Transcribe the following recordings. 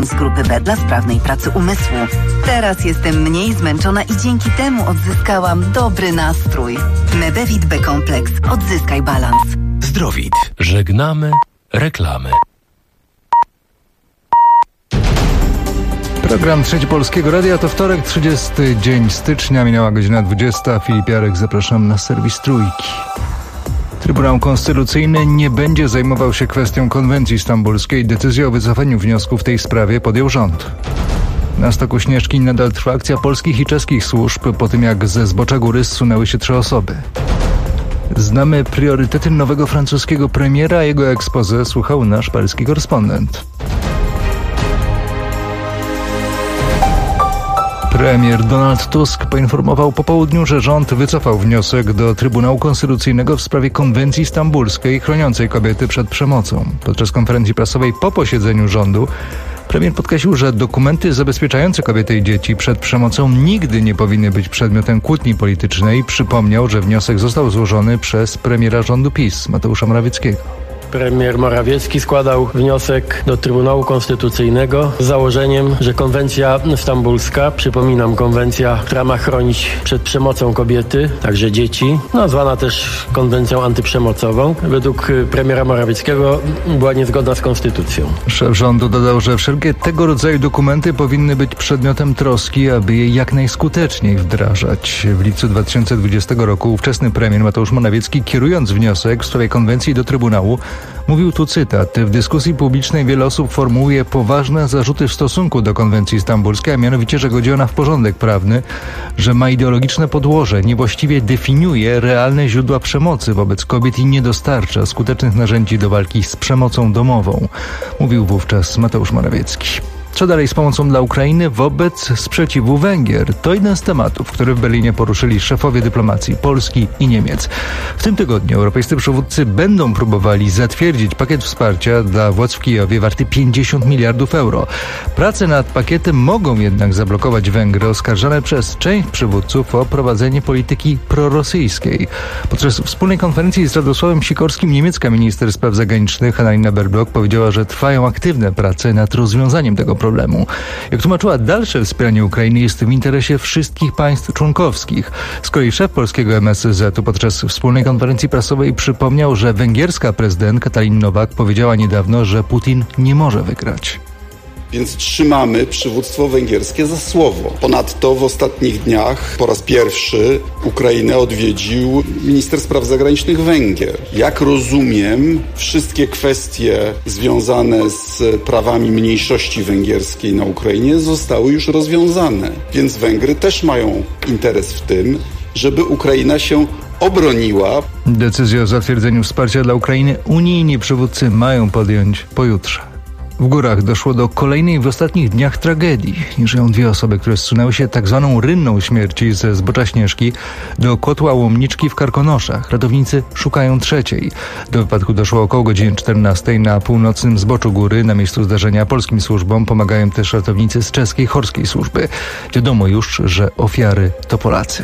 z grupy B dla sprawnej pracy umysłu. Teraz jestem mniej zmęczona i dzięki temu odzyskałam dobry nastrój. Medevit B-kompleks. Odzyskaj balans. Zdrowit. Żegnamy reklamy. Program Trzeci Polskiego Radia to wtorek, 30 dzień stycznia, minęła godzina 20. Filip Jarek, zapraszam na serwis Trójki. Trybunał Konstytucyjny nie będzie zajmował się kwestią konwencji stambulskiej. Decyzję o wycofaniu wniosku w tej sprawie podjął rząd. Na stoku Śnieżki nadal trwa akcja polskich i czeskich służb po tym, jak ze zbocza góry zsunęły się 3 osoby. Znamy priorytety nowego francuskiego premiera, a jego exposé słuchał nasz paryski korespondent. Premier Donald Tusk poinformował po południu, że rząd wycofał wniosek do Trybunału Konstytucyjnego w sprawie konwencji stambulskiej chroniącej kobiety przed przemocą. Podczas konferencji prasowej po posiedzeniu rządu premier podkreślił, że dokumenty zabezpieczające kobiety i dzieci przed przemocą nigdy nie powinny być przedmiotem kłótni politycznej. Przypomniał, że wniosek został złożony przez premiera rządu PiS, Mateusza Morawieckiego. Premier Morawiecki składał wniosek do Trybunału Konstytucyjnego z założeniem, że konwencja stambulska, przypominam, konwencja, która ma chronić przed przemocą kobiety, także dzieci, nazwana też konwencją antyprzemocową, według premiera Morawieckiego była niezgodna z konstytucją. Szef rządu dodał, że wszelkie tego rodzaju dokumenty powinny być przedmiotem troski, aby je jak najskuteczniej wdrażać. W lipcu 2020 roku ówczesny premier Mateusz Morawiecki, kierując wniosek w sprawie konwencji do Trybunału, mówił tu cytat: w dyskusji publicznej wiele osób formułuje poważne zarzuty w stosunku do konwencji stambulskiej, a mianowicie, że godzi ona w porządek prawny, że ma ideologiczne podłoże, niewłaściwie definiuje realne źródła przemocy wobec kobiet i nie dostarcza skutecznych narzędzi do walki z przemocą domową, mówił wówczas Mateusz Morawiecki. Co dalej z pomocą dla Ukrainy wobec sprzeciwu Węgier? To jeden z tematów, który w Berlinie poruszyli szefowie dyplomacji Polski i Niemiec. W tym tygodniu europejscy przywódcy będą próbowali zatwierdzić pakiet wsparcia dla władz w Kijowie warty 50 miliardów euro. Prace nad pakietem mogą jednak zablokować Węgry, oskarżane przez część przywódców o prowadzenie polityki prorosyjskiej. Podczas wspólnej konferencji z Radosławem Sikorskim niemiecka minister spraw zagranicznych Annalena Baerbock powiedziała, że trwają aktywne prace nad rozwiązaniem tego problemu. Jak tłumaczyła, dalsze wspieranie Ukrainy jest w interesie wszystkich państw członkowskich. Z kolei szef polskiego MSZ-u podczas wspólnej konferencji prasowej przypomniał, że węgierska prezydent Katalin Nowak powiedziała niedawno, że Putin nie może wygrać. Więc trzymamy przywództwo węgierskie za słowo. Ponadto w ostatnich dniach po raz pierwszy Ukrainę odwiedził minister spraw zagranicznych Węgier. Jak rozumiem, wszystkie kwestie związane z prawami mniejszości węgierskiej na Ukrainie zostały już rozwiązane. Więc Węgry też mają interes w tym, żeby Ukraina się obroniła. Decyzję o zatwierdzeniu wsparcia dla Ukrainy unijni przywódcy mają podjąć pojutrze. W górach doszło do kolejnej w ostatnich dniach tragedii. Żyją 2 osoby, które zsunęły się tak zwaną rynną śmierci ze zbocza Śnieżki do kotła Łomniczki w Karkonoszach. Ratownicy szukają 3. Do wypadku doszło około godziny 14 na północnym zboczu góry. Na miejscu zdarzenia polskim służbom pomagają też ratownicy z czeskiej Horskiej Służby. Wiadomo już, że ofiary to Polacy.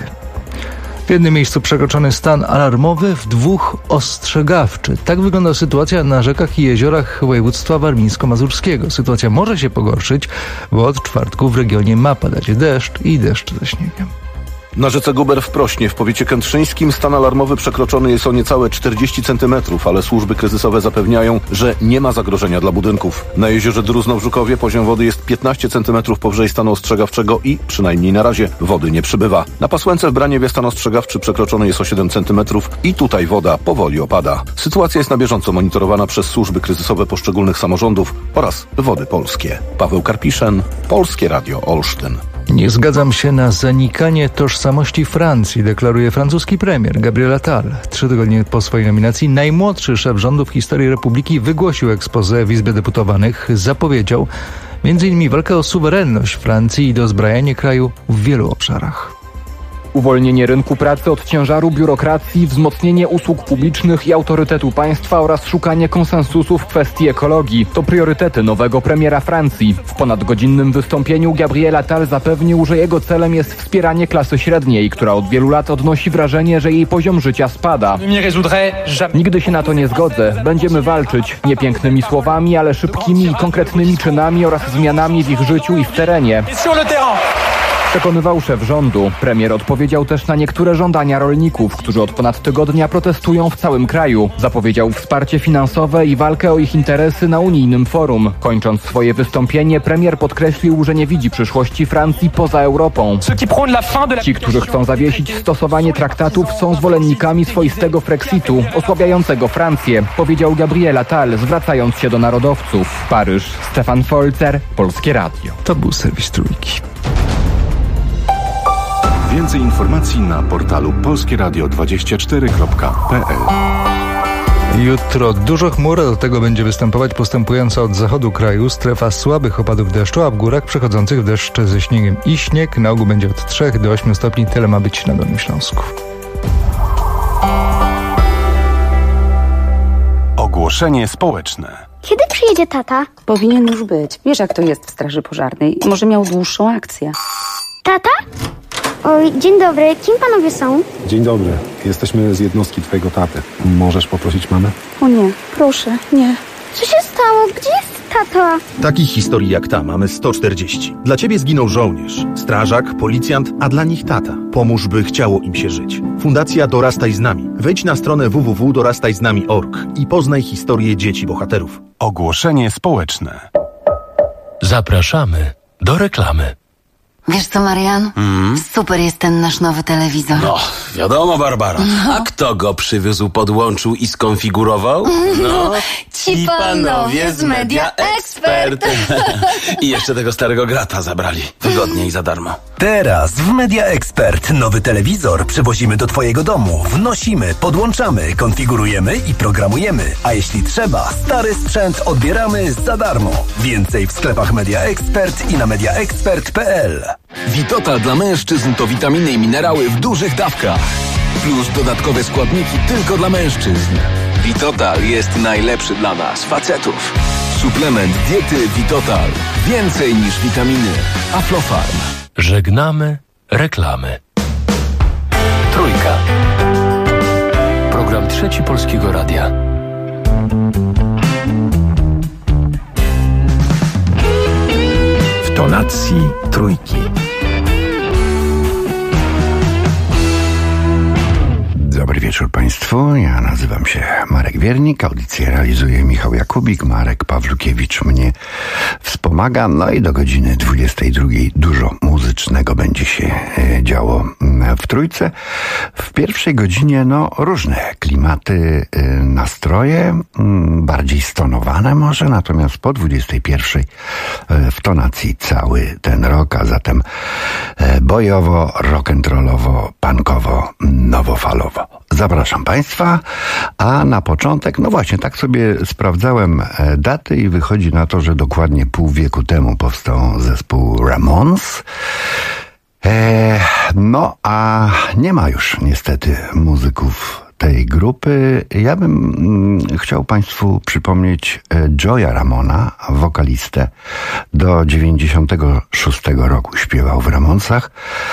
W jednym miejscu przekroczony stan alarmowy, w 2 ostrzegawczy. Tak wygląda sytuacja na rzekach i jeziorach województwa warmińsko-mazurskiego. Sytuacja może się pogorszyć, bo od czwartku w regionie ma padać deszcz i deszcz ze śniegiem. Na rzece Guber w Prośnie w powiecie kętrzyńskim stan alarmowy przekroczony jest o niecałe 40 cm, ale służby kryzysowe zapewniają, że nie ma zagrożenia dla budynków. Na jeziorze Druzno w Żukowie poziom wody jest 15 cm powyżej stanu ostrzegawczego i, przynajmniej na razie, wody nie przybywa. Na Pasłęce w Braniewie stan ostrzegawczy przekroczony jest o 7 cm i tutaj woda powoli opada. Sytuacja jest na bieżąco monitorowana przez służby kryzysowe poszczególnych samorządów oraz Wody Polskie. Paweł Karpiszen, Polskie Radio Olsztyn. Nie zgadzam się na zanikanie tożsamości Francji, deklaruje francuski premier Gabriel Attal. 3 tygodnie po swojej nominacji najmłodszy szef rządu w historii Republiki wygłosił exposé w Izbie Deputowanych. Zapowiedział m.in. walkę o suwerenność Francji i dozbrajanie kraju w wielu obszarach. Uwolnienie rynku pracy od ciężaru biurokracji, wzmocnienie usług publicznych i autorytetu państwa oraz szukanie konsensusu w kwestii ekologii to priorytety nowego premiera Francji. W ponadgodzinnym wystąpieniu Gabriel Attal zapewnił, że jego celem jest wspieranie klasy średniej, która od wielu lat odnosi wrażenie, że jej poziom życia spada. Nigdy się na to nie zgodzę. Będziemy walczyć nie pięknymi słowami, ale szybkimi i konkretnymi czynami oraz zmianami w ich życiu i w terenie. Przekonywał szef rządu. Premier odpowiedział też na niektóre żądania rolników, którzy od ponad tygodnia protestują w całym kraju. Zapowiedział wsparcie finansowe i walkę o ich interesy na unijnym forum. Kończąc swoje wystąpienie, premier podkreślił, że nie widzi przyszłości Francji poza Europą. Ci, którzy chcą zawiesić stosowanie traktatów, są zwolennikami swoistego Frexitu, osłabiającego Francję, powiedział Gabriel Attal, zwracając się do narodowców. Paryż, Stefan Folzer, Polskie Radio. To był serwis Trójki. Więcej informacji na portalu polskieradio24.pl. Jutro dużo chmur, a do tego będzie występować postępująca od zachodu kraju strefa słabych opadów deszczu, a w górach przechodzących w deszcz ze śniegiem i śnieg. Na ogół będzie od 3 do 8 stopni, tyle ma być na Dolnym Śląsku. Ogłoszenie społeczne. Kiedy przyjedzie tata? Powinien już być. Wiesz, jak to jest w straży pożarnej. Może miał dłuższą akcję. Tata? Oj, dzień dobry. Kim panowie są? Dzień dobry. Jesteśmy z jednostki twojego taty. Możesz poprosić mamę? O nie, proszę, nie. Co się stało? Gdzie jest tata? Takich historii jak ta mamy 140. Dla ciebie zginął żołnierz, strażak, policjant, a dla nich tata. Pomóż, by chciało im się żyć. Fundacja Dorastaj z nami. Wejdź na stronę www.dorastajznami.org i poznaj historię dzieci bohaterów. Ogłoszenie społeczne. Zapraszamy do reklamy. Wiesz co, Marian? Super jest ten nasz nowy telewizor. No, wiadomo, Barbara. A kto go przywiózł, podłączył i skonfigurował? No, ci panowie z Media Expert. I jeszcze tego starego grata zabrali. Wygodnie i za darmo. Teraz w Media Expert nowy telewizor przywozimy do twojego domu. Wnosimy, podłączamy, konfigurujemy i programujemy. A jeśli trzeba, stary sprzęt odbieramy za darmo. Więcej w sklepach Media Expert i na mediaexpert.pl. Vitotal dla mężczyzn to witaminy i minerały w dużych dawkach. Plus dodatkowe składniki tylko dla mężczyzn. Vitotal jest najlepszy dla nas, facetów. Suplement diety Vitotal. Więcej niż witaminy. Aflofarm. Żegnamy reklamy. Trójka. Program Trzeci Polskiego Radia. W tonacji Trójki. Dobry wieczór Państwu, ja nazywam się Marek Wiernik, audycję realizuje Michał Jakubik, Marek Pawlukiewicz mnie wspomaga, no i do godziny 22 dużo muzycznego będzie się działo w Trójce. W pierwszej godzinie różne klimaty, nastroje, bardziej stonowane może, natomiast po 21 w tonacji cały ten rok, a zatem bojowo, rock'n'rollowo, punkowo, nowofalowo. Zapraszam Państwa, a na początek, właśnie tak sobie sprawdzałem daty i wychodzi na to, że dokładnie pół wieku temu powstał zespół Ramones. A nie ma już niestety muzyków tej grupy. Ja bym chciał Państwu przypomnieć Joeya Ramona, wokalistę. Do 96 roku śpiewał w Ramonesach.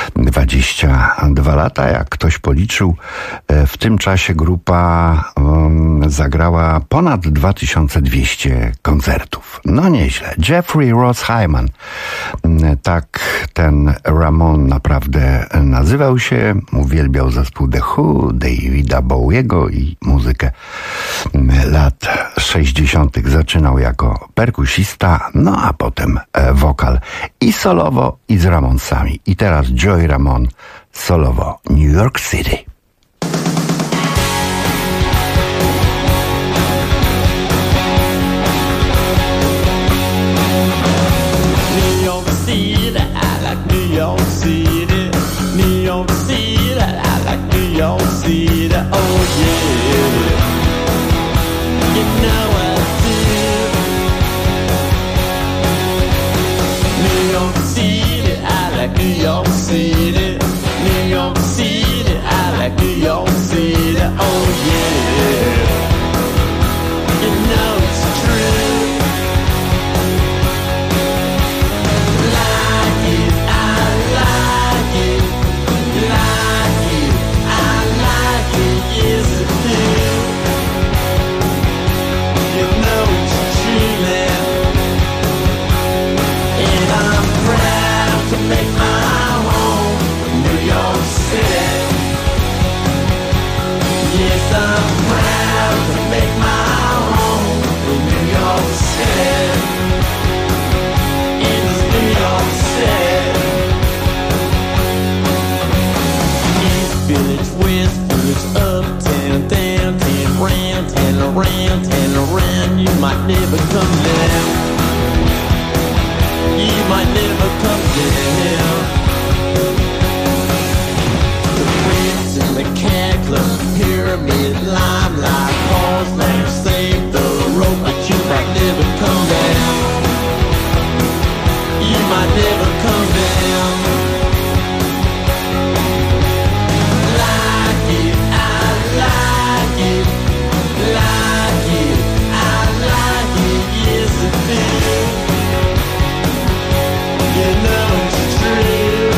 22 lata, jak ktoś policzył. W tym czasie grupa zagrała ponad 2200 koncertów. Nieźle. Jeffrey Ross Hyman. Tak ten Ramon naprawdę nazywał się. Uwielbiał zespół The Who, Davida Bowiego i muzykę lat 60. Zaczynał jako perkusista, a potem wokal i solowo, i z Ramonesami. I teraz Joey Ramone solowo New York City. New York City, I like New York City. New York City, I like New York City. Oh yeah, you know I do. New York City, I like New York City. New York City. never comes down. The prince in the cat club, pyramid, limelight, falls there, save the rope, but you might never come down. You might never come down. Like it, I like it. Like it, I like it. Yes, I do. You know it's true.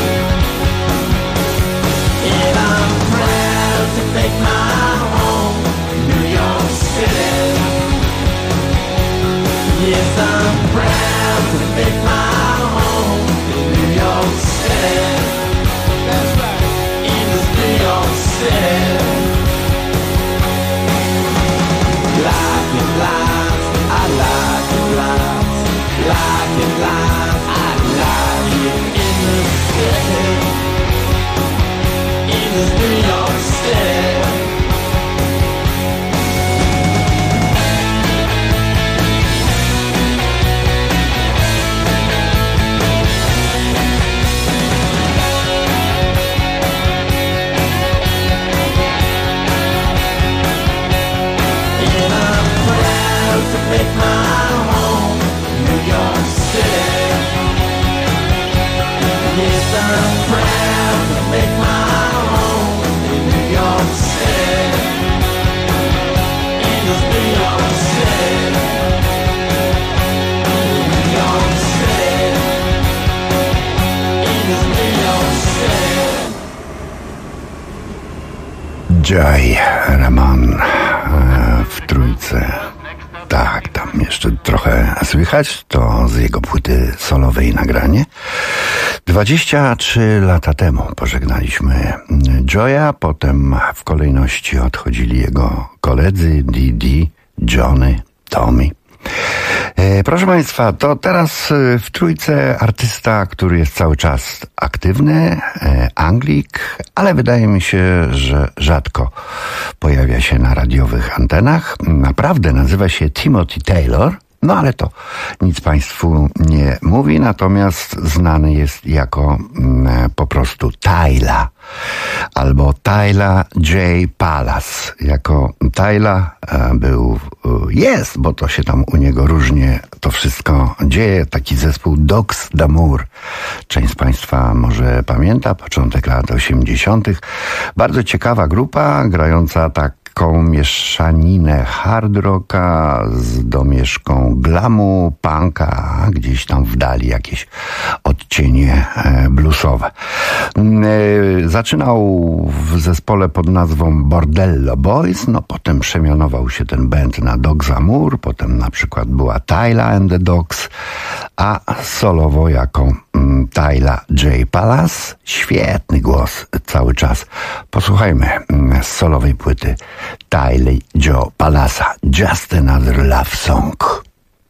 And I'm proud to make my home New York City. Yes, I'm proud to make my home in New York City. That's right. In this New York City. Like it live, I like it live. Like it live, I like it in the city. In this New York City. Make my home New York City. Yes, I'm proud to make my home in New York City. In this New York City. New York City. In this New York City. Joy Ramon w trójce. Tak, tam jeszcze trochę słychać, to z jego płyty solowej nagranie. 23 lata temu pożegnaliśmy Joya, potem w kolejności odchodzili jego koledzy Didi, Johnny, Tommy. Proszę Państwa, to teraz w trójce artysta, który jest cały czas aktywny, Anglik, ale wydaje mi się, że rzadko pojawia się na radiowych antenach. Naprawdę nazywa się Timothy Taylor, no ale to nic Państwu nie mówi, natomiast znany jest jako po prostu Tyla albo Tyla J. Palace. Jako Tyla jest, bo to się tam u niego różnie to wszystko dzieje. Taki zespół Dogs d'Amour. Część z Państwa może pamięta, początek lat 80. Bardzo ciekawa grupa, grająca taką mieszaninę hard rocka z domieszką glamu, punka, gdzieś tam w dali jakieś odcienie bluesowe. Zaczynał w zespole pod nazwą Bordello Boys, no potem przemianował się ten band na Dogs d'Amour, potem na przykład była Tyla and the Dogs, a solowo jako Tyla J. Palace. Świetny głos cały czas. Posłuchajmy z solowej płyty Tyla Joe Palace'a. Just Another Love Song.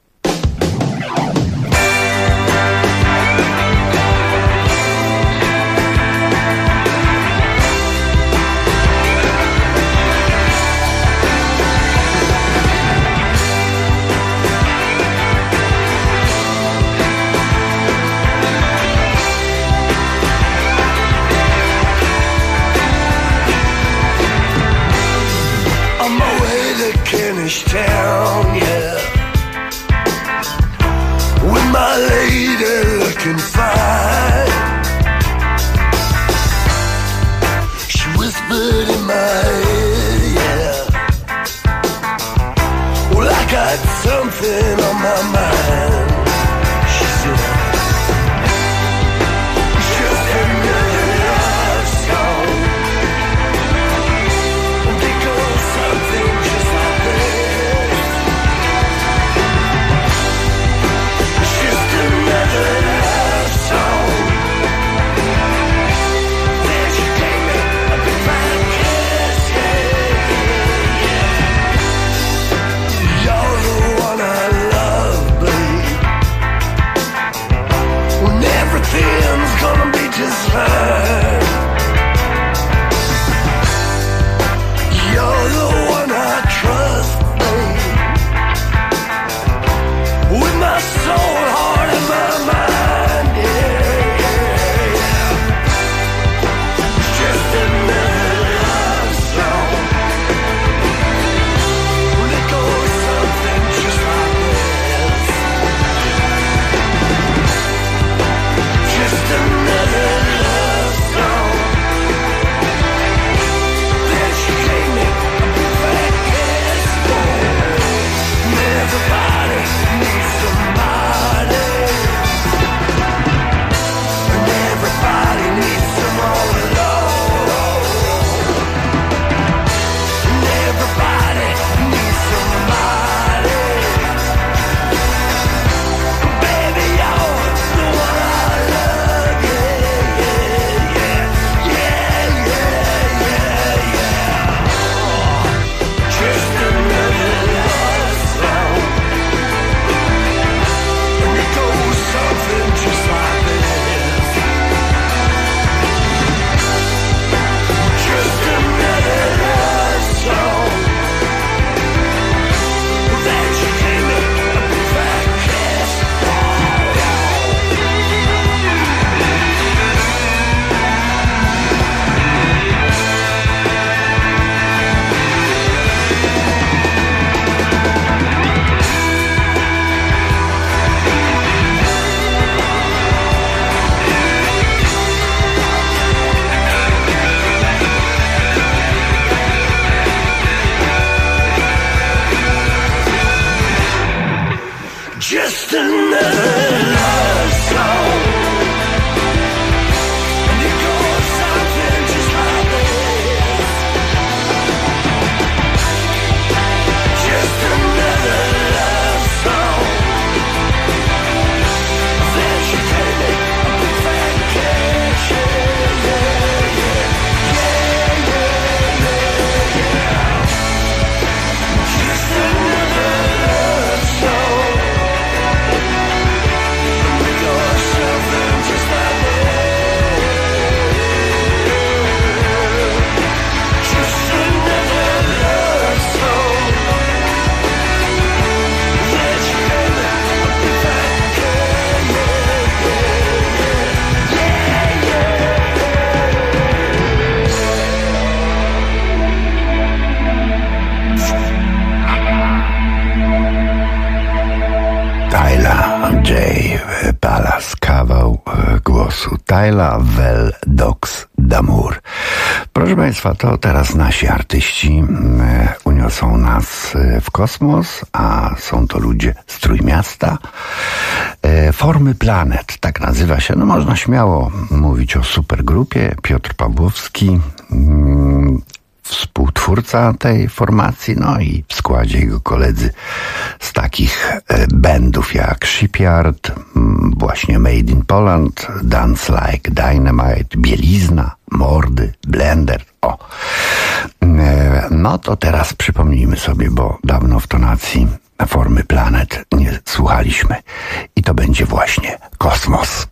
Town, yeah, with my lady looking fine. She whispered in my ear, yeah, well, I got something on my mind. She said, it's just another love song. They go something just like that. Tyla Vel Dox d'Amour. Proszę Państwa, to teraz nasi artyści uniosą nas w kosmos, a są to ludzie z Trójmiasta. Formy Planet, tak nazywa się. No można śmiało mówić o supergrupie. Piotr Pawłowski, współtwórca tej formacji, no i w składzie jego koledzy z takich bandów jak Shipyard, właśnie Made in Poland, Dance Like Dynamite, Bielizna, Mordy, Blender. O. No to teraz przypomnijmy sobie, bo dawno w tonacji Formy Planet nie słuchaliśmy. I to będzie właśnie Kosmos.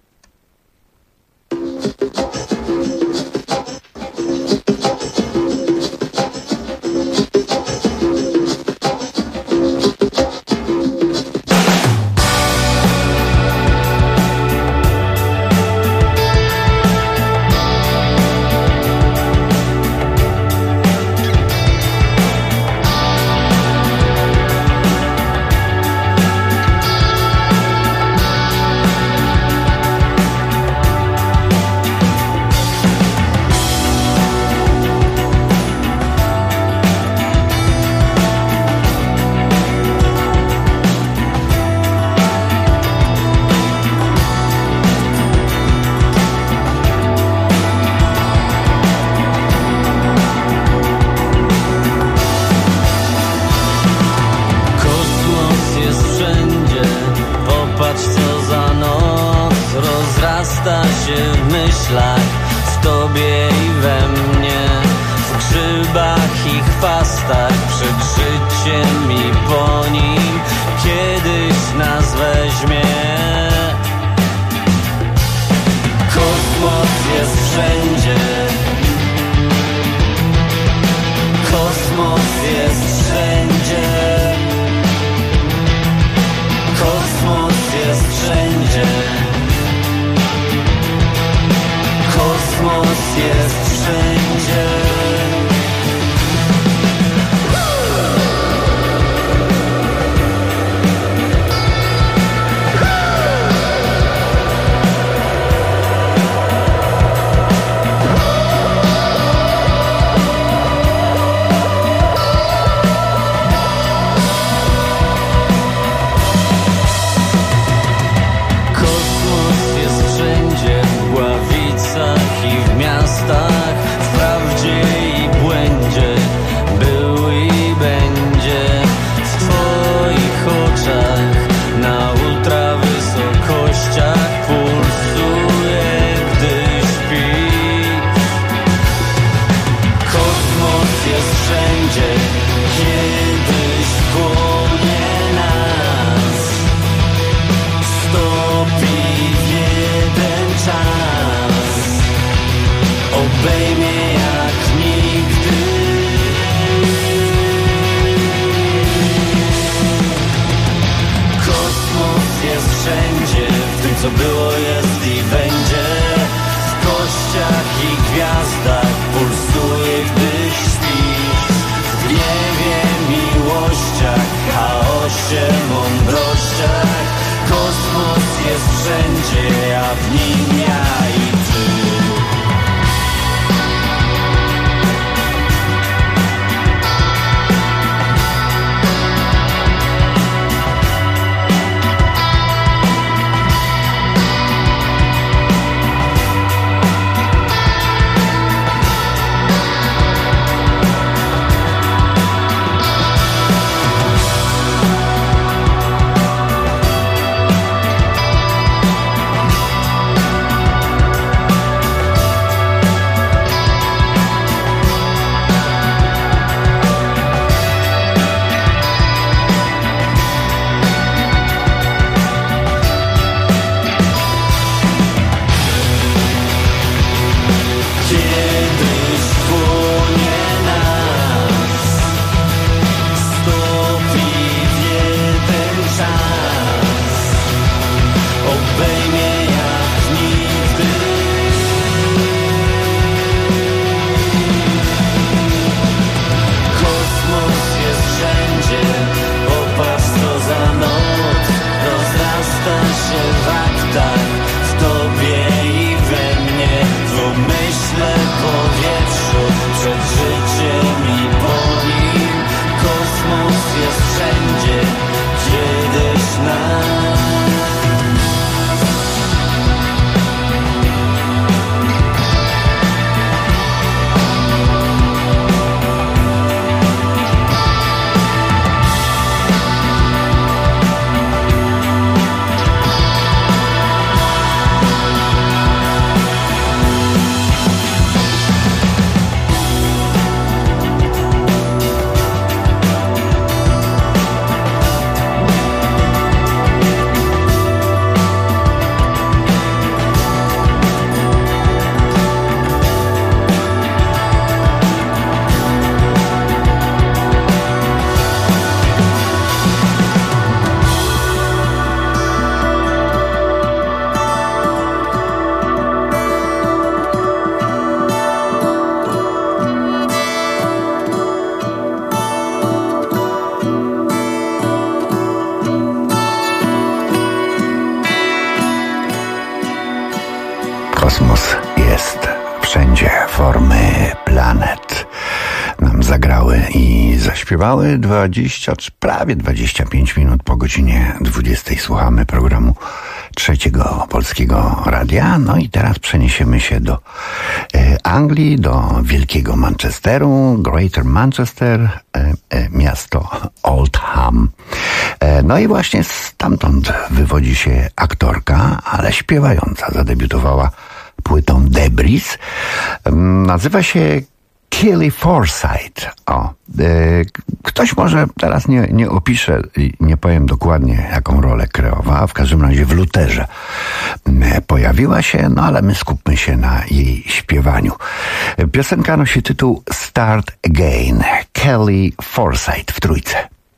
Kosmos jest wszędzie, formy planet nam zagrały i zaśpiewały prawie 25 minut po godzinie 20. Słuchamy programu Trzeciego Polskiego Radia. No i teraz przeniesiemy się do Anglii, do wielkiego Manchesteru, Greater Manchester, miasto Oldham. No i właśnie stamtąd wywodzi się aktorka, ale śpiewająca. Zadebiutowała płytą Debris. Nazywa się Kelly Forsyth. Ktoś może teraz nie opiszę i nie powiem dokładnie, jaką rolę kreowała. W każdym razie w Luterze pojawiła się, no ale my skupmy się na jej śpiewaniu. Piosenka nosi tytuł Start Again. Kelly Forsyth w trójce.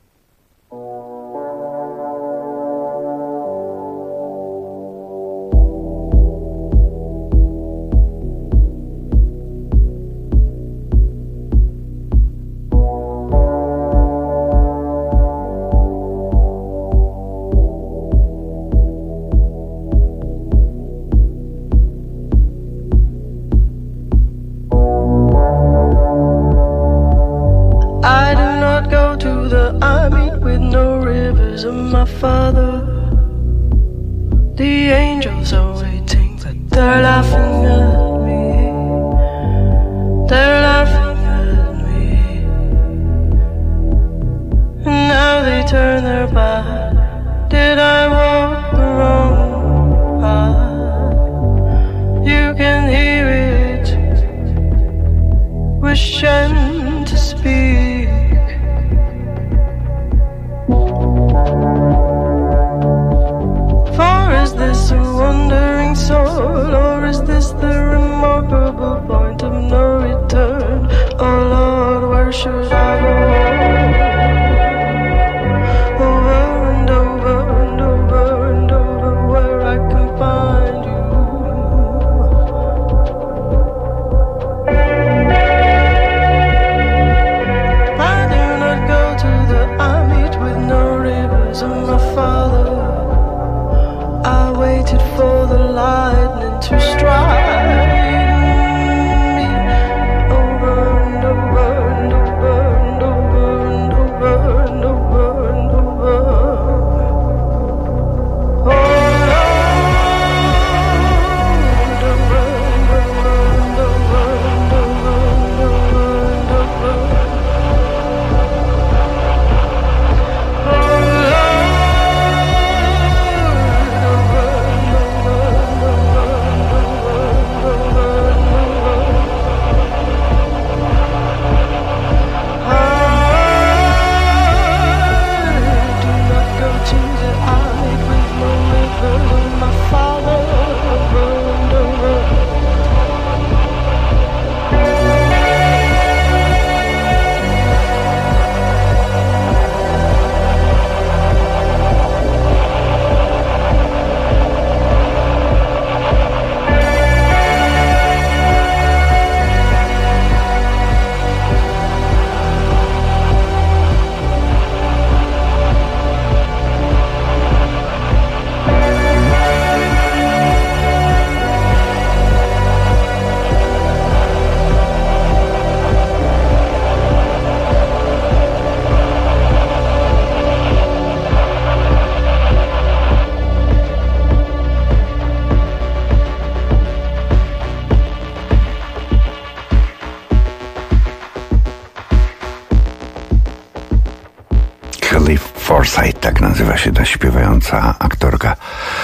Forsyth, tak nazywa się ta śpiewająca aktorka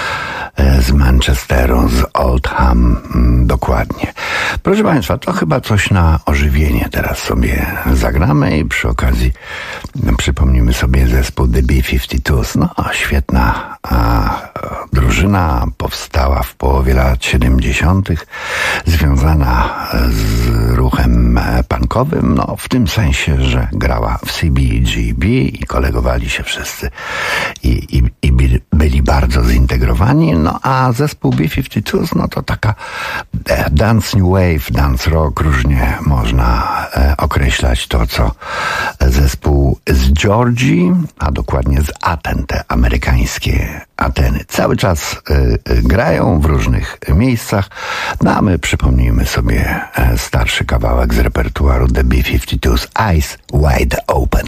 z Manchesteru, z Oldham, dokładnie. Proszę Państwa, to chyba coś na ożywienie teraz sobie zagramy i przy okazji przypomnimy sobie zespół The B-52s. No, świetna drużyna, powstała w połowie lat 70., związana z ruchem punkowym, no w tym sensie, że grała w CBGB i kolegowali się wszyscy i byli bardzo zintegrowani. No No a zespół B-52s, no to taka dance new wave, dance rock, różnie można określać to, co zespół z Georgii, a dokładnie z Aten, te amerykańskie Ateny. Cały czas grają w różnych miejscach, no a my przypomnijmy sobie starszy kawałek z repertuaru The B-52s, Eyes Wide Open.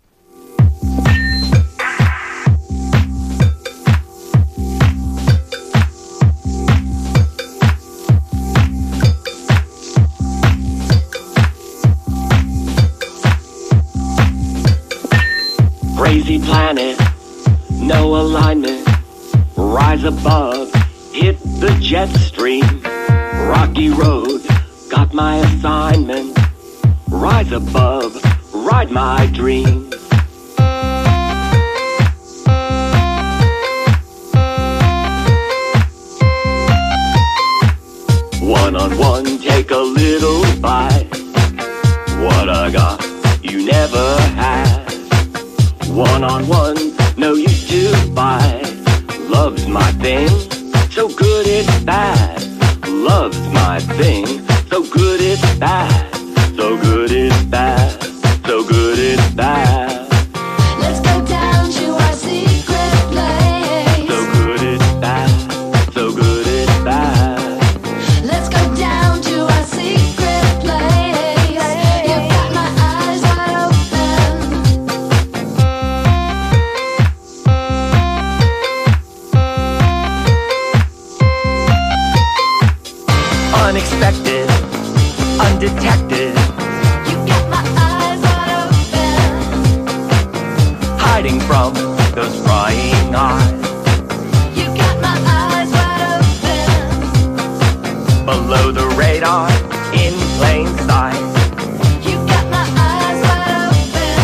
Crazy planet, no alignment, rise above, hit the jet stream, rocky road, got my assignment, rise above, ride my dream. One-on-one, take a little bite, what I got, you never had. One-on-one, no use to fight. Love's my thing, so good it's bad. Love's my thing, so good it's bad. So good it's bad, so good it's bad. Let's go down to our secret place. So good it's bad, so good it's bad. Let's go down to our secret place. You've got my eyes wide open. Unexpected, undetected. You got my eyes wide open. Hiding from those prying eyes. You got my eyes wide open. Below the radar, in plain sight. You got my eyes wide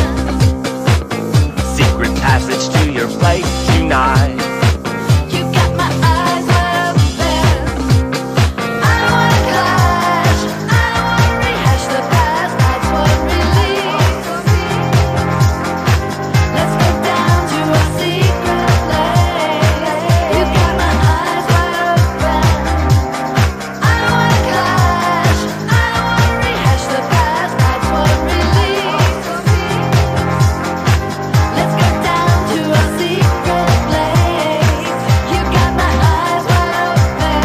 open. Secret passage to your place tonight. You got my eyes wide open. I don't wanna clash, I don't wanna rehash the past. That's what relieves. Let's go down to a secret place. You got my eyes wide open. I don't wanna clash, I don't wanna rehash the past. That's what relieves. Let's go down to a secret place. You got my eyes wide open.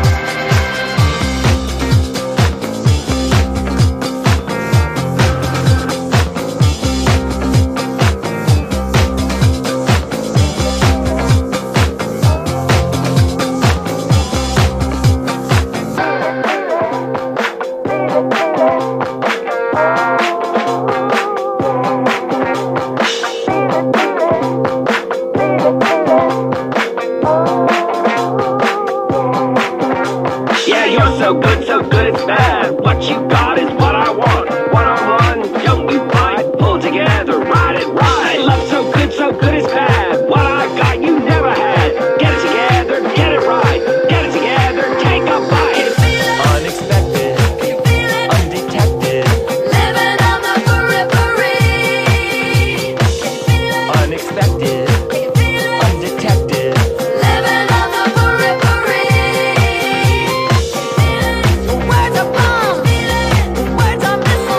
Yeah, you're so good it's bad. What you got is what I want. One-on-one, don't you fight. Pull together, ride it right. Love so good it's bad. What I got you never had. Get it together, get it right. Get it together, take a bite. Unexpected, undetected. Living on the periphery. Unexpected, undetected. Living on the periphery. Words are bomb. Words are missing.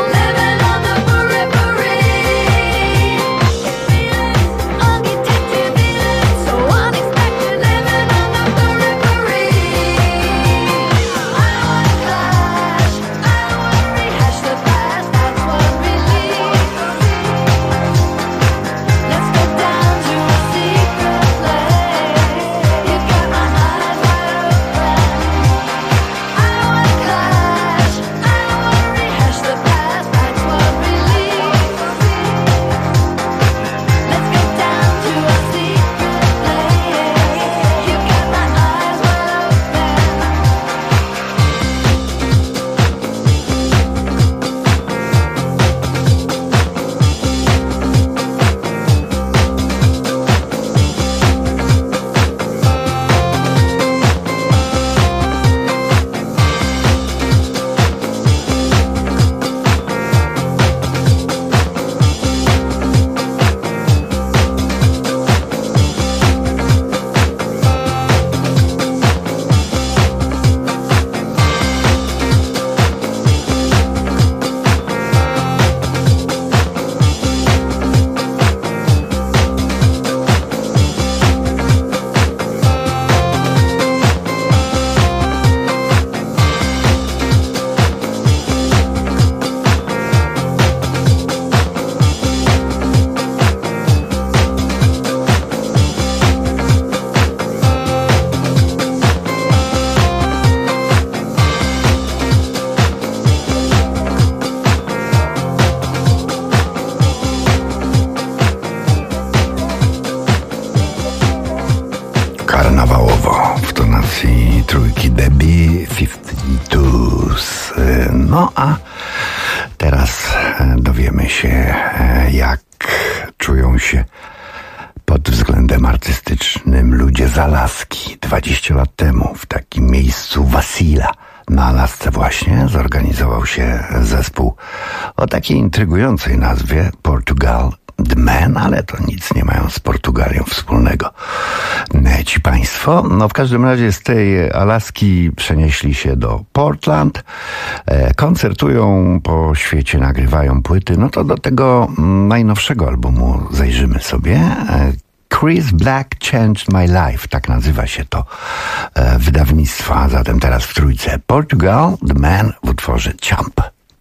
B-52s. No a teraz dowiemy się, jak czują się pod względem artystycznym ludzie z Alaski. 20 lat temu w takim miejscu Wasilla na Alasce właśnie zorganizował się zespół o takiej intrygującej nazwie Portugal The Men, ale to nic nie mają z Portugalią wspólnego ci państwo. No w każdym razie z tej Alaski przenieśli się do Portland, koncertują po świecie, nagrywają płyty. No to do tego najnowszego albumu zajrzymy sobie. Chris Black Changed My Life, tak nazywa się to wydawnictwa. Zatem teraz w trójce Portugal The Man w utworze Champ.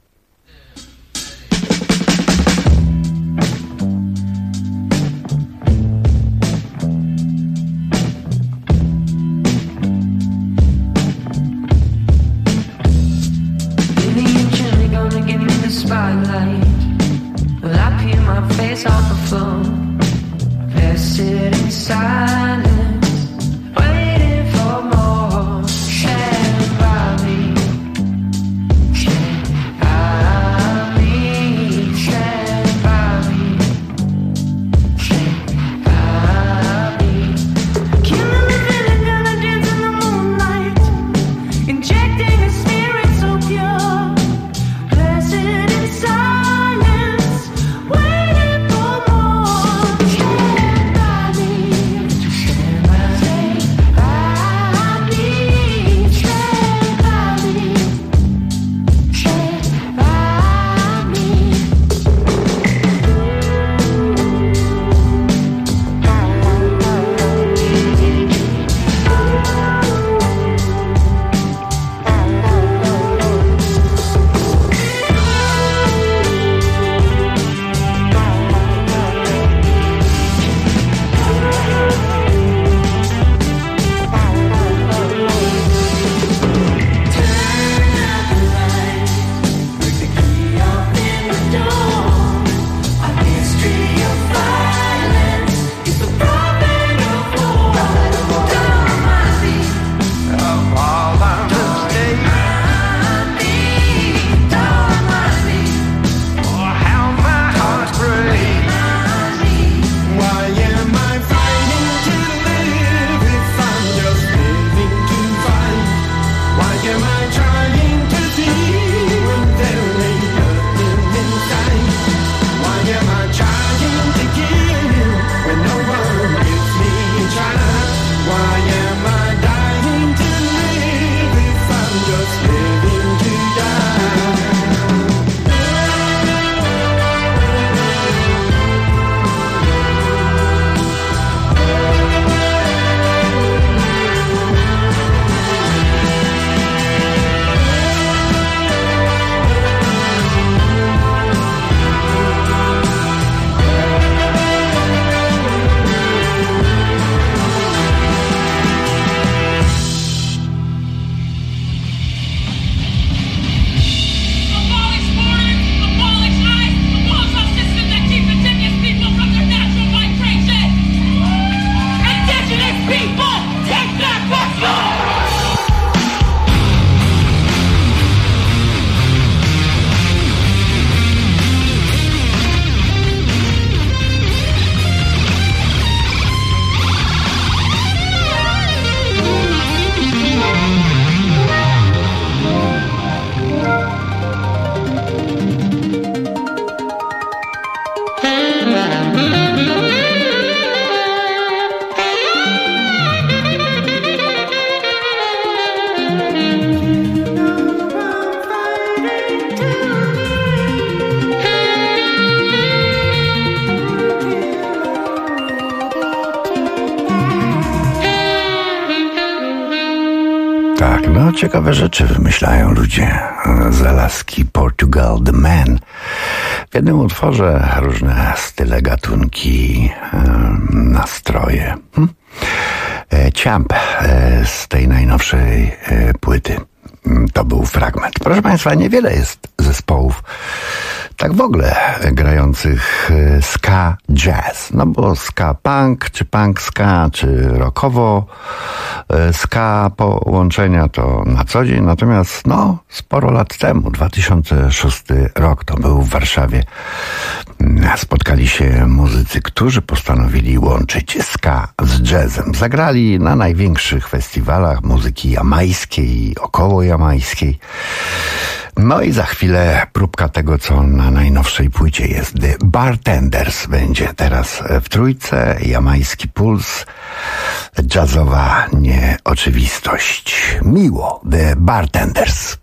Spotlight, well, I peel my face off the floor, vested in silence, waiting for more. Stand by me, stand by me, stand by me, stand by me. Killing the feeling, gonna dance in the moonlight, injecting a spirit so pure. Silence, waiting for more. Stand by me, stand by me, stand by me, stand by me. Tak, no ciekawe rzeczy wymyślają ludzie z Alaski. Portugal The Man. W jednym utworze różne style, gatunki, nastroje. Champ z tej najnowszej płyty. To był fragment. Proszę Państwa, niewiele jest zespołów tak w ogóle grających ska jazz. No bo ska punk, czy punk ska, czy rockowo ska połączenia to na co dzień. Natomiast no sporo lat temu, 2006 rok, to był w Warszawie. Spotkali się muzycy, którzy postanowili łączyć ska z jazzem. Zagrali na największych festiwalach muzyki jamajskiej i około jamajskiej. No i za chwilę próbka tego, co na najnowszej płycie jest. The Bartenders będzie teraz w trójce. Jamajski puls, jazzowa nieoczywistość. Miło, The Bartenders.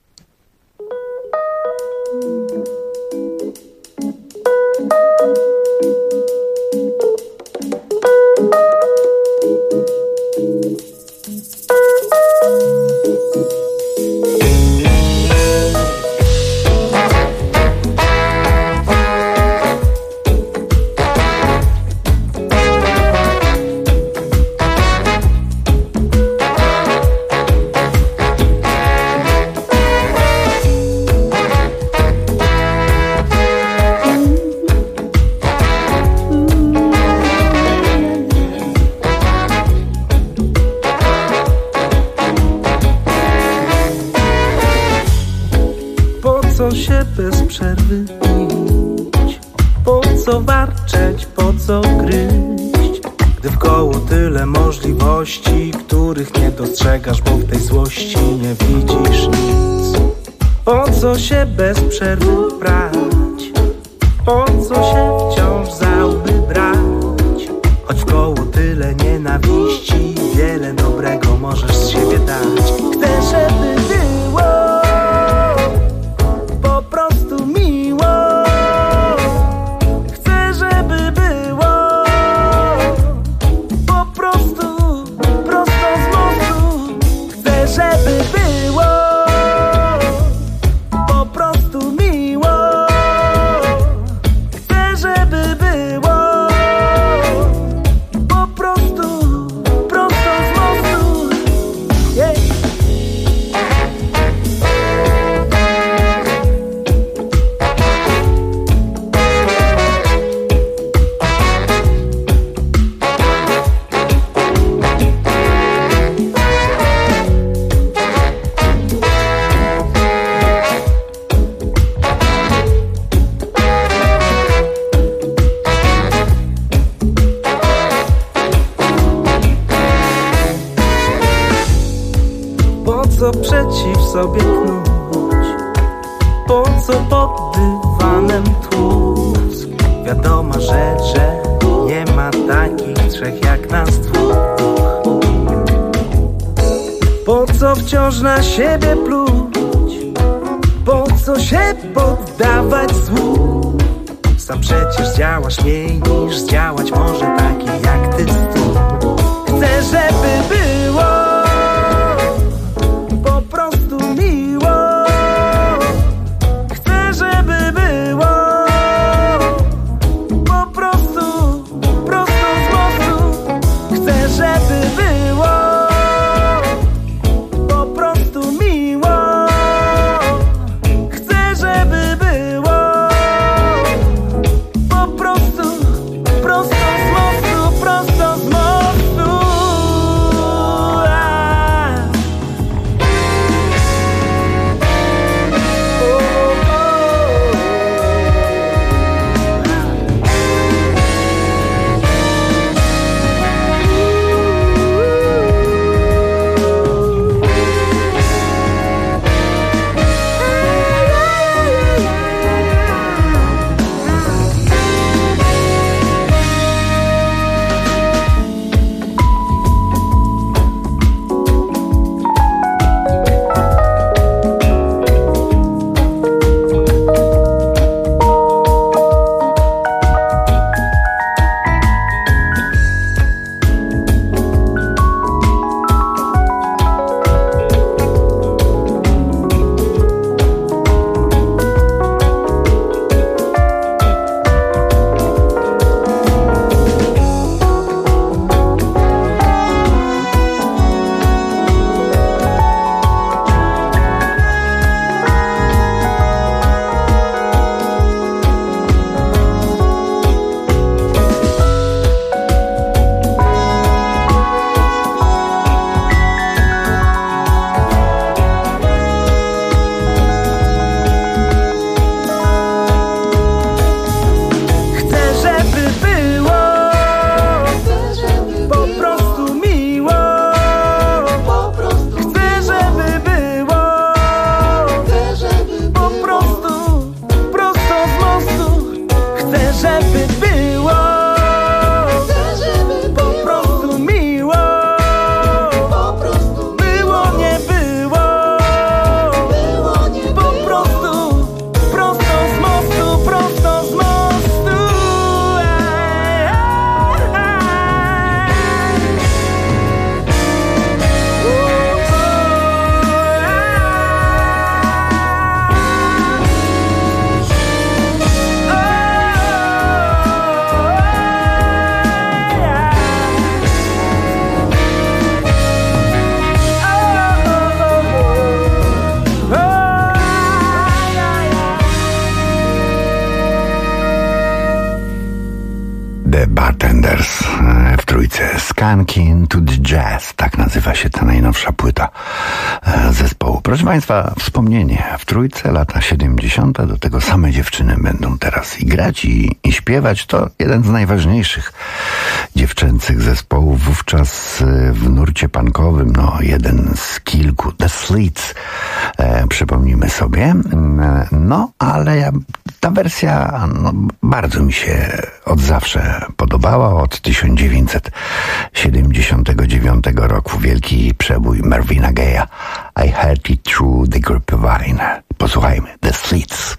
Bez przerwy pić, po co warczeć, po co gryźć, gdy wkoło tyle możliwości, których nie dostrzegasz, bo w tej złości nie widzisz nic. Po co się bez przerwy brać, po co się wciąż za łby brać, choć wkoło tyle nienawiści, wiele dobrego możesz z siebie dać. Chcę, żeby było po prostu miło. Chcę, żeby było po prostu prosto z mostu. Chcę, żeby było po prostu miło. Chcę, żeby było po prostu prosto z mostu. Yeah. Po co przeciw sobie knuć? Po co pod dywanem tłuc? Wiadoma rzecz, że nie ma takich trzech jak nas dwóch. Po co wciąż na siebie pluć? Po co się poddawać złu? Sam przecież działasz mniej niż zdziałać może takich jak ty stu. Chcę, żeby było po prostu miło. Chcę, żeby było po prostu prosto z mostu. Chcę, żeby było po prostu miło. Chcę, żeby było po prostu prosto z mostu, prosto z mostu. Skanking to the Jazz, tak nazywa się ta najnowsza płyta zespołu. Proszę Państwa, wspomnienie w Trójce, lata 70. Do tego same dziewczyny będą teraz i grać i śpiewać. To jeden z najważniejszych dziewczęcych zespołów wówczas w nurcie punkowym, no jeden z kilku, The Slits, przypomnijmy sobie. No, ale ta wersja bardzo mi się od zawsze podobała, od 1979 roku. Wielki przebój Marvina Gaye'a, I Heard It Through the Grapevine. Posłuchajmy, The Slits.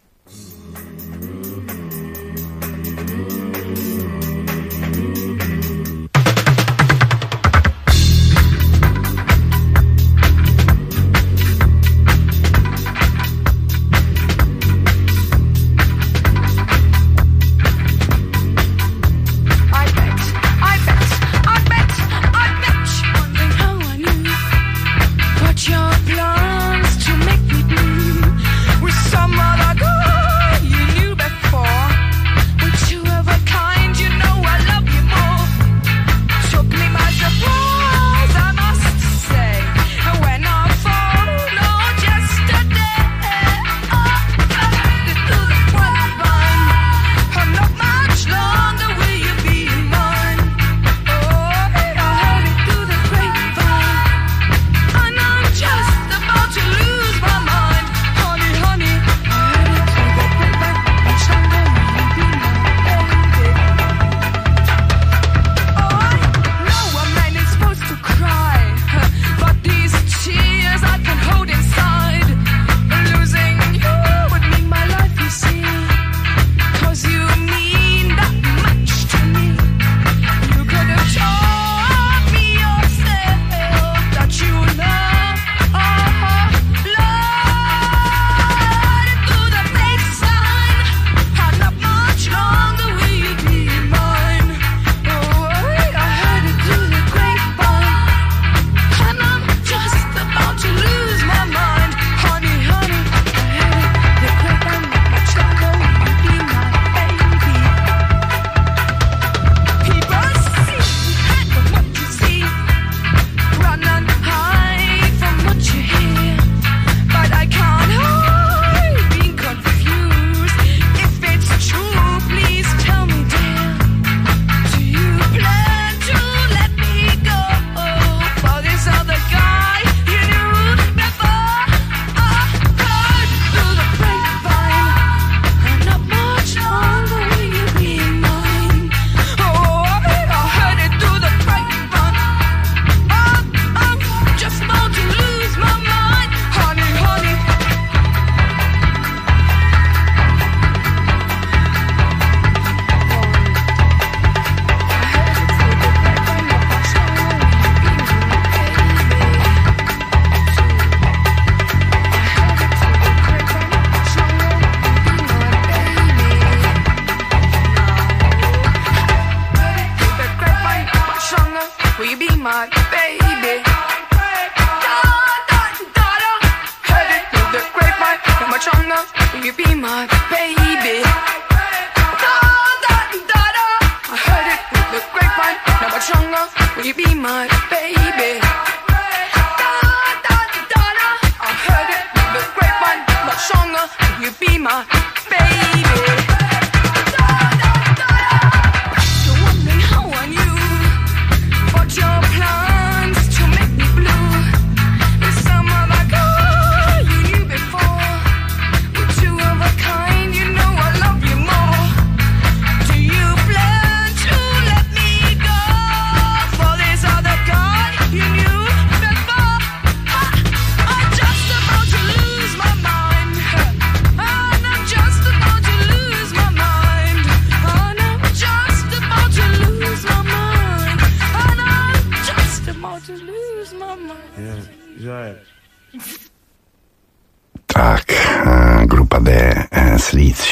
Tak, grupa The Slits,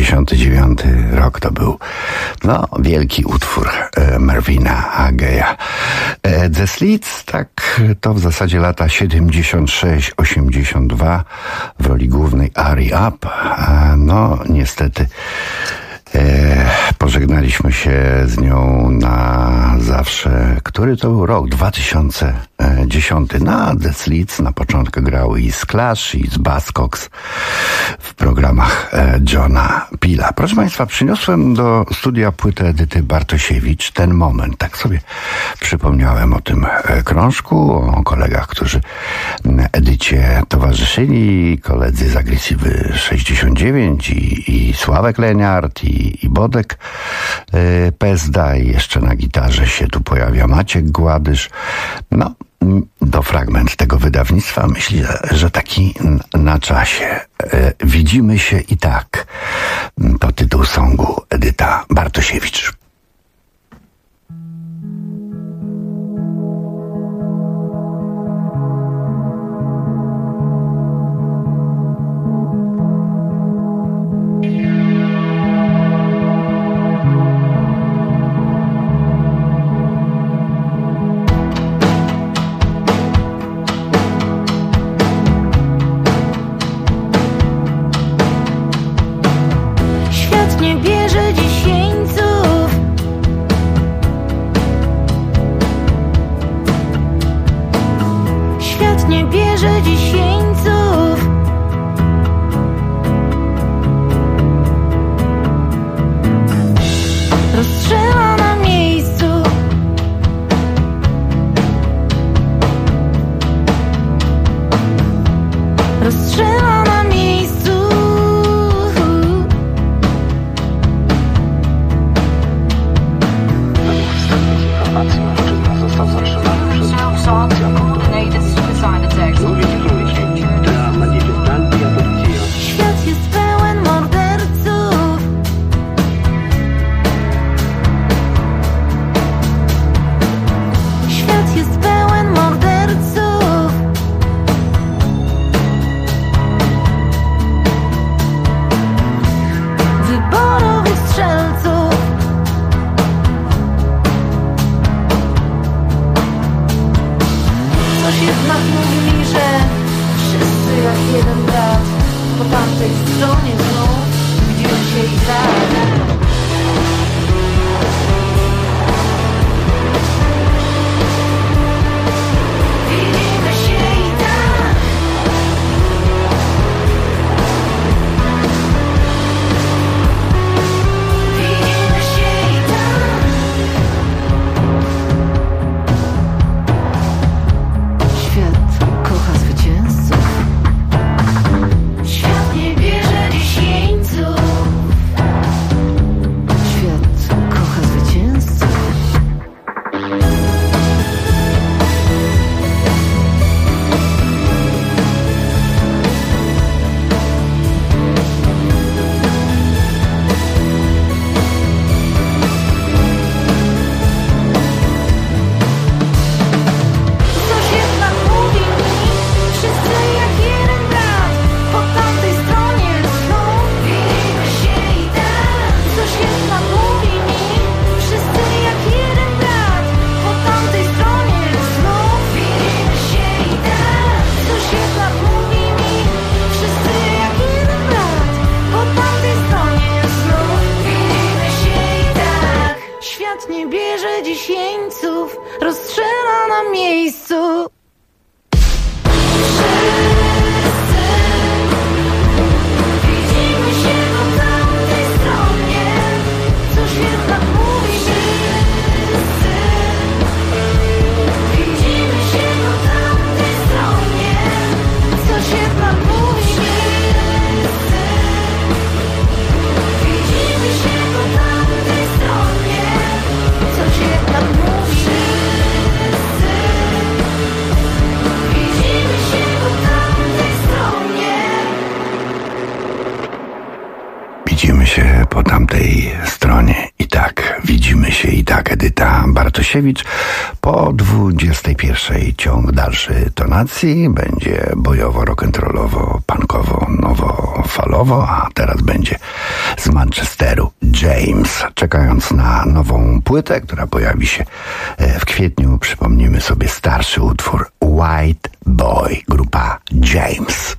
79 rok to był, no, wielki utwór Marvina Gaye'a. The Slits, tak, to w zasadzie lata 76-82 w roli głównej Ari Up. No, niestety Pożegnaliśmy się z nią na zawsze. Który to był rok? 2010. Na The Slits na początku grały i z Clash, i z Buzzcocks w programach Johna Pila. Proszę Państwa, przyniosłem do studia płytę Edyty Bartosiewicz. Ten moment. Tak sobie przypomniałem o tym krążku, o kolegach, którzy Edycie towarzyszyli, koledzy z Agresywy 69 i Sławek Leniart i Bodek Pezda i jeszcze na gitarze się tu pojawia Maciek Gładysz. No, do fragment tego wydawnictwa myślę, że taki na czasie. Widzimy się i tak. To tytuł songu Edyta Bartosiewicz. Świat nie bierze dziś jeńców. Świat nie bierze dziś jeńców. Rozstrzela na miejscu. Rozstrzela na miejscu. Świat jest pełen morderców. Świat jest pełen morderców. Wyborowych strzelców. Coś jednak mówi mi, że wszyscy jak jeden brat. Po tamtej stronie znów widzimy się i tak. Widzimy się i tak. Widzimy się i tak. Świat kocha zwycięzców. Świat nie bierze dziś jeńców. Świat kocha zwycięzców. Coś jednak mówi mi, wszyscy jak jeden brat. Po tamtej stronie znów widzimy się i tak. Coś jednak mówi mi, wszyscy jak jeden brat. Po tamtej stronie znów widzimy się i tak. Coś jednak mówi mi, wszyscy jak jeden brat. Po tamtej stronie znów widzimy się i tak. Świat nie bierze dziś jeńców, rozstrzela na miejscu. Wszyscy widzimy się po tamtej stronie. Coś jednak mówi wszyscy. Widzimy się po tamtej stronie. Coś jednak mówi wszyscy. Widzimy się po tamtej stronie. Coś jednak mówi wszyscy. Widzimy się po tamtej stronie. Widzimy się po tamtej stronie i tak, widzimy się i tak. Edyta Bartosiewicz. Po 21 ciąg dalszy tonacji. Będzie bojowo, rock'n'rollowo, punkowo, nowofalowo, a teraz będzie z Manchesteru James. Czekając na nową płytę, która pojawi się w kwietniu, przypomnimy sobie starszy utwór White Boy, grupa James.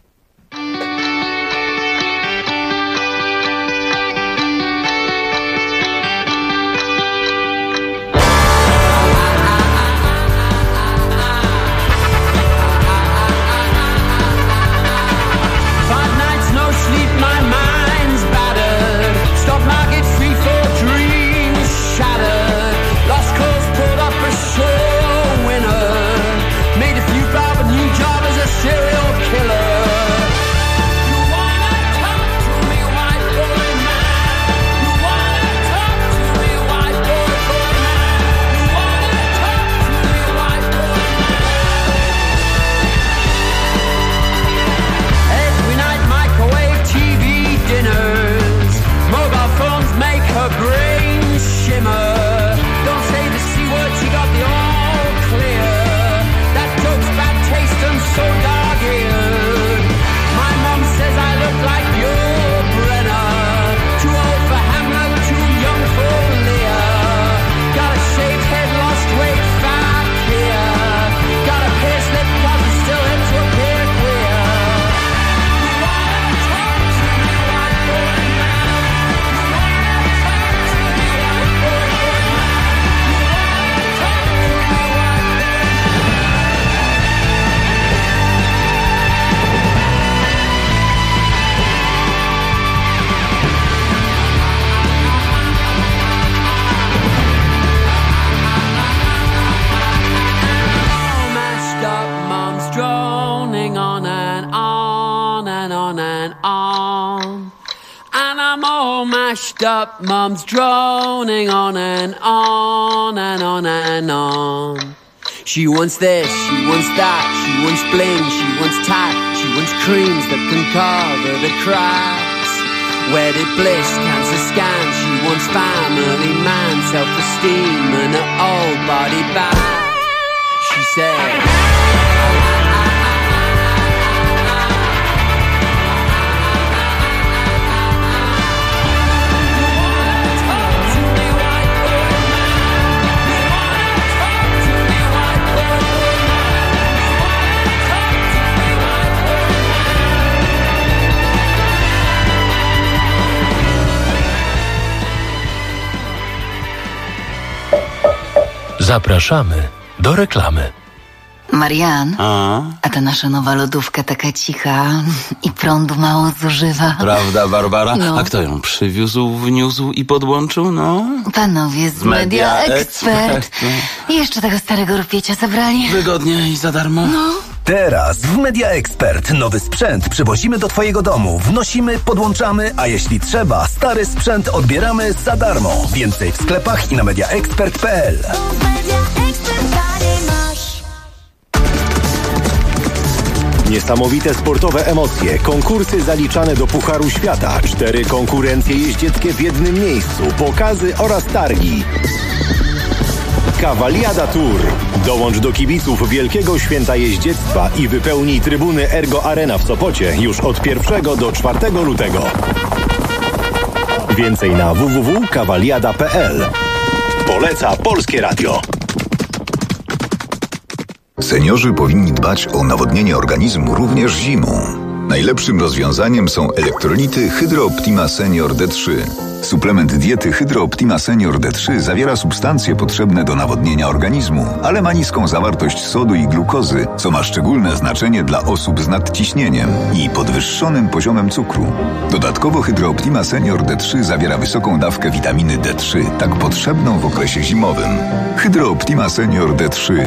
on and on and on. And I'm all mashed up, Mum's droning on and on and on and on. She wants this, she wants that, she wants bling, she wants tack, she wants creams that can cover the cracks. Wedded bliss, cancer scan, she wants family man, self-esteem and her old body back. She said, Zapraszamy do reklamy. Marian, a ta nasza nowa lodówka taka cicha i prądu mało zużywa. Prawda, Barbara? No. A kto ją przywiózł, wniósł i podłączył, no? Panowie z Media Expert. I jeszcze tego starego rupiecia zabrali. Wygodnie i za darmo. No. Teraz w Media Expert nowy sprzęt przywozimy do twojego domu, wnosimy, podłączamy, a jeśli trzeba, stary sprzęt odbieramy za darmo. Więcej w sklepach i na mediaexpert.pl. Niesamowite sportowe emocje, konkursy zaliczane do Pucharu Świata, 4 konkurencje jeździeckie w jednym miejscu, pokazy oraz targi. Cavaliada Tour. Dołącz do kibiców Wielkiego Święta Jeździectwa i wypełnij trybuny Ergo Arena w Sopocie już od 1 do 4 lutego. Więcej na www.cavaliada.pl. Poleca Polskie Radio. Seniorzy powinni dbać o nawodnienie organizmu również zimą. Najlepszym rozwiązaniem są elektrolity Hydro Optima Senior D3. Suplement diety Hydro Optima Senior D3 zawiera substancje potrzebne do nawodnienia organizmu, ale ma niską zawartość sodu i glukozy, co ma szczególne znaczenie dla osób z nadciśnieniem i podwyższonym poziomem cukru. Dodatkowo Hydro Optima Senior D3 zawiera wysoką dawkę witaminy D3, tak potrzebną w okresie zimowym. Hydro Optima Senior D3